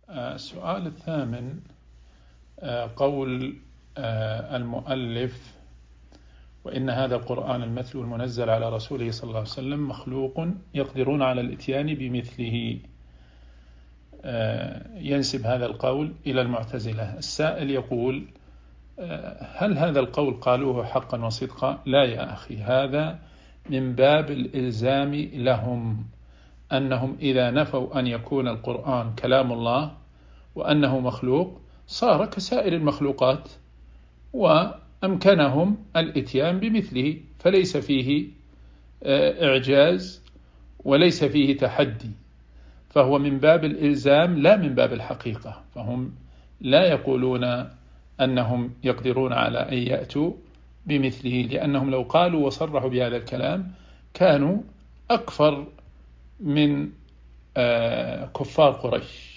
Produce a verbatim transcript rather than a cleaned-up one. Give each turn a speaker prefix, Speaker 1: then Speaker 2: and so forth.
Speaker 1: السؤال الثامن، قول المؤلف: وإن هذا القرآن المتلو المنزل على رسوله صلى الله عليه وسلم مخلوق يقدرون على الإتيان بمثله. ينسب هذا القول إلى المعتزلة. السائل يقول: هل هذا القول قالوه حقا وصدقا؟ لا يا أخي، هذا من باب الإلزام لهم، أنهم إذا نفوا أن يكون القرآن كلام الله وأنه مخلوق صار كسائر المخلوقات، وأمكنهم الإتيان بمثله، فليس فيه إعجاز وليس فيه تحدي، فهو من باب الإلزام لا من باب الحقيقة. فهم لا يقولون أنهم يقدرون على أن يأتوا بمثله، لأنهم لو قالوا وصرحوا بهذا الكلام كانوا أكفر من كفار قريش.